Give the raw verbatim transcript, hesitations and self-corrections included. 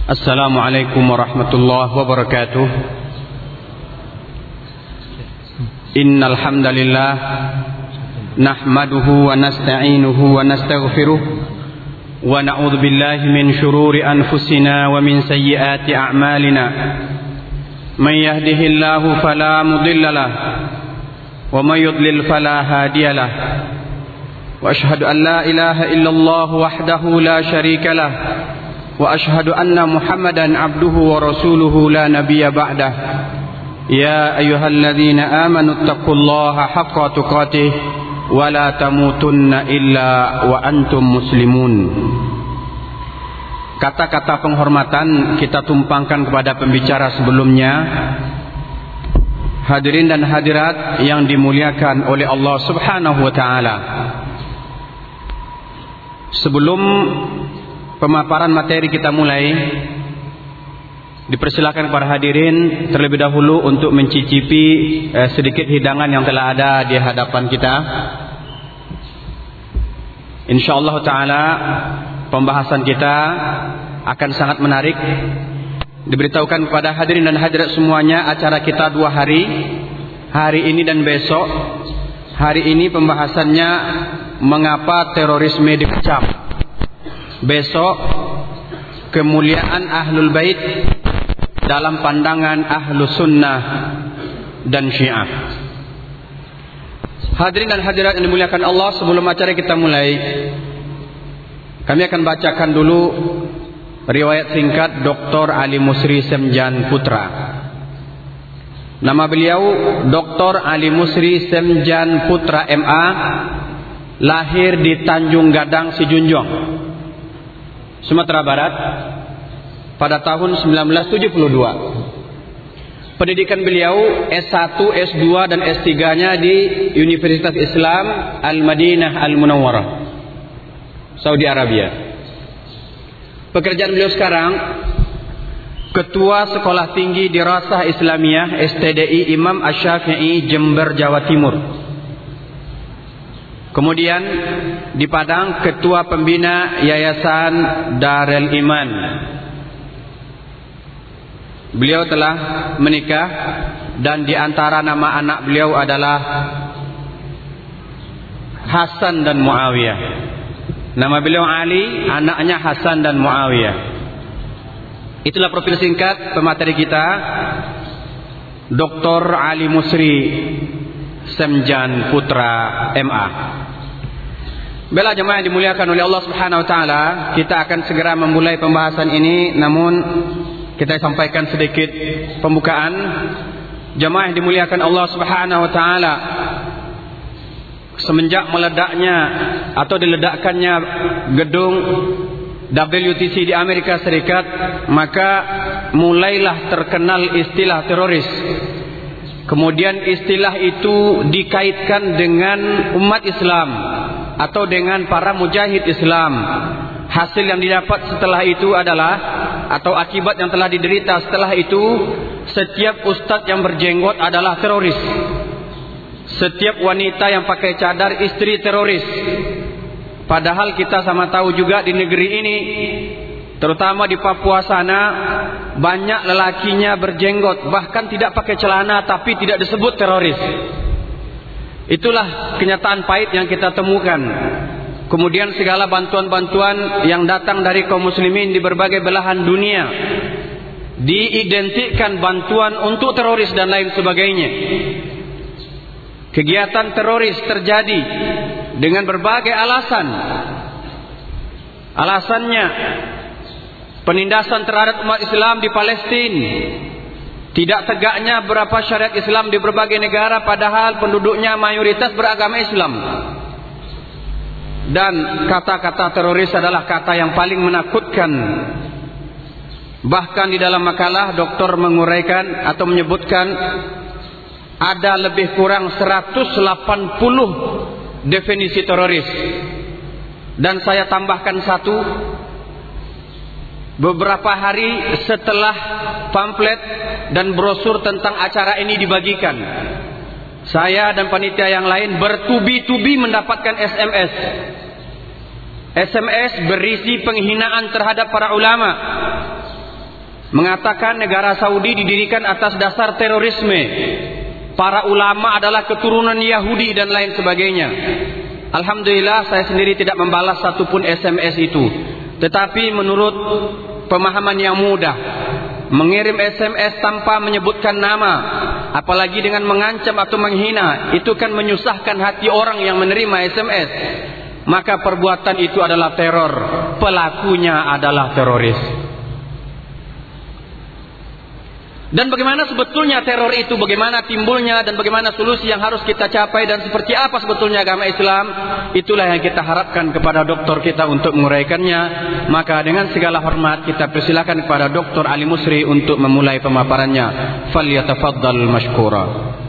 Assalamualaikum warahmatullahi wabarakatuh. Innal hamdalillah nahmaduhu wa nasta'inuhu wa nastaghfiruh wa na'udzu billahi min shururi anfusina wa min sayyiati a'malina. Man yahdihillahu fala mudilla lahu wa man yudlil fala hadiya lahu. Wa ashhadu an la ilaha illallah wahdahu la syarika lahu wa ashhadu anna Muhammadan abduhu wa rasuluhu la nabiyya ba'dah. Ya ayyuhalladzina amanu taqullaha haqqa tuqatih wa la tamutunna illa wa antum muslimun. Kata-kata penghormatan kita tumpangkan kepada pembicara sebelumnya. Hadirin dan hadirat yang dimuliakan oleh Allah Subhanahu wa taala. Sebelum pemaparan materi kita mulai, dipersilakan para hadirin terlebih dahulu untuk mencicipi eh, sedikit hidangan yang telah ada di hadapan kita. Insyaallah taala pembahasan kita akan sangat menarik. Diberitahukan kepada hadirin dan hadirat semuanya, acara kita dua hari, hari ini dan besok. Hari ini pembahasannya mengapa terorisme dikecam. Besok kemuliaan Ahlul Bait dalam pandangan Ahlus Sunnah dan Syiah. Hadirin dan hadirat yang dimuliakan Allah, sebelum acara kita mulai, kami akan bacakan dulu riwayat singkat Doktor Ali Musri Semjan Putra. Nama beliau Doktor Ali Musri Semjan Putra M A, lahir di Tanjung Gadang Sijunjong, Sumatera Barat pada tahun sembilan belas tujuh puluh dua. Pendidikan beliau S satu, S dua dan S tiga-nya di Universitas Islam Al-Madinah Al-Munawwarah, Saudi Arabia. Pekerjaan beliau sekarang Ketua Sekolah Tinggi Dirasah Islamiyah S T D I Imam Asy-Syafi'i, Jember, Jawa Timur. Kemudian di Padang Ketua Pembina Yayasan Darul Iman. Beliau telah menikah dan di antara nama anak beliau adalah Hasan dan Muawiyah. Nama beliau Ali, anaknya Hasan dan Muawiyah. Itulah profil singkat pemateri kita, Doktor Ali Musri Semjan Putra M A. Bela jemaah yang dimuliakan oleh Allah Subhanahu wa taala, kita akan segera memulai pembahasan ini, namun kita sampaikan sedikit pembukaan. Jemaah yang dimuliakan Allah Subhanahu wa taala, semenjak meledaknya atau diledakkannya gedung W T C di Amerika Serikat, maka mulailah terkenal istilah teroris. Kemudian istilah itu dikaitkan dengan umat Islam atau dengan para mujahid Islam. Hasil yang didapat setelah itu adalah, atau akibat yang telah diderita setelah itu, setiap ustadz yang berjenggot adalah teroris. Setiap wanita yang pakai cadar istri teroris. Padahal kita sama tahu juga di negeri ini, terutama di Papua sana, banyak lelakinya berjenggot, bahkan tidak pakai celana, tapi tidak disebut teroris. Itulah kenyataan pahit yang kita temukan. Kemudian segala bantuan-bantuan yang datang dari kaum muslimin di berbagai belahan dunia diidentikan bantuan untuk teroris dan lain sebagainya. Kegiatan teroris terjadi dengan berbagai alasan. Alasannya penindasan terhadap umat Islam di Palestina, tidak tegaknya berapa syariat Islam di berbagai negara padahal penduduknya mayoritas beragama Islam. Dan kata-kata teroris adalah kata yang paling menakutkan. Bahkan di dalam makalah doktor menguraikan atau menyebutkan ada lebih kurang seratus delapan puluh definisi teroris. Dan saya tambahkan satu, beberapa hari setelah pamflet dan brosur tentang acara ini dibagikan, saya dan panitia yang lain bertubi-tubi mendapatkan S M S. S M S berisi penghinaan terhadap para ulama, mengatakan negara Saudi didirikan atas dasar terorisme. Para ulama adalah keturunan Yahudi dan lain sebagainya. Alhamdulillah saya sendiri tidak membalas satupun S M S itu. Tetapi menurut pemahaman yang mudah, mengirim S M S tanpa menyebutkan nama, apalagi dengan mengancam atau menghina, itu kan menyusahkan hati orang yang menerima S M S. Maka perbuatan itu adalah teror. Pelakunya adalah teroris. Dan bagaimana sebetulnya teror itu, bagaimana timbulnya, dan bagaimana solusi yang harus kita capai, dan seperti apa sebetulnya agama Islam, itulah yang kita harapkan kepada doktor kita untuk menguraikannya. Maka dengan segala hormat kita persilakan kepada Doktor Ali Musri untuk memulai pemaparannya. Falyatafaddal mashkura.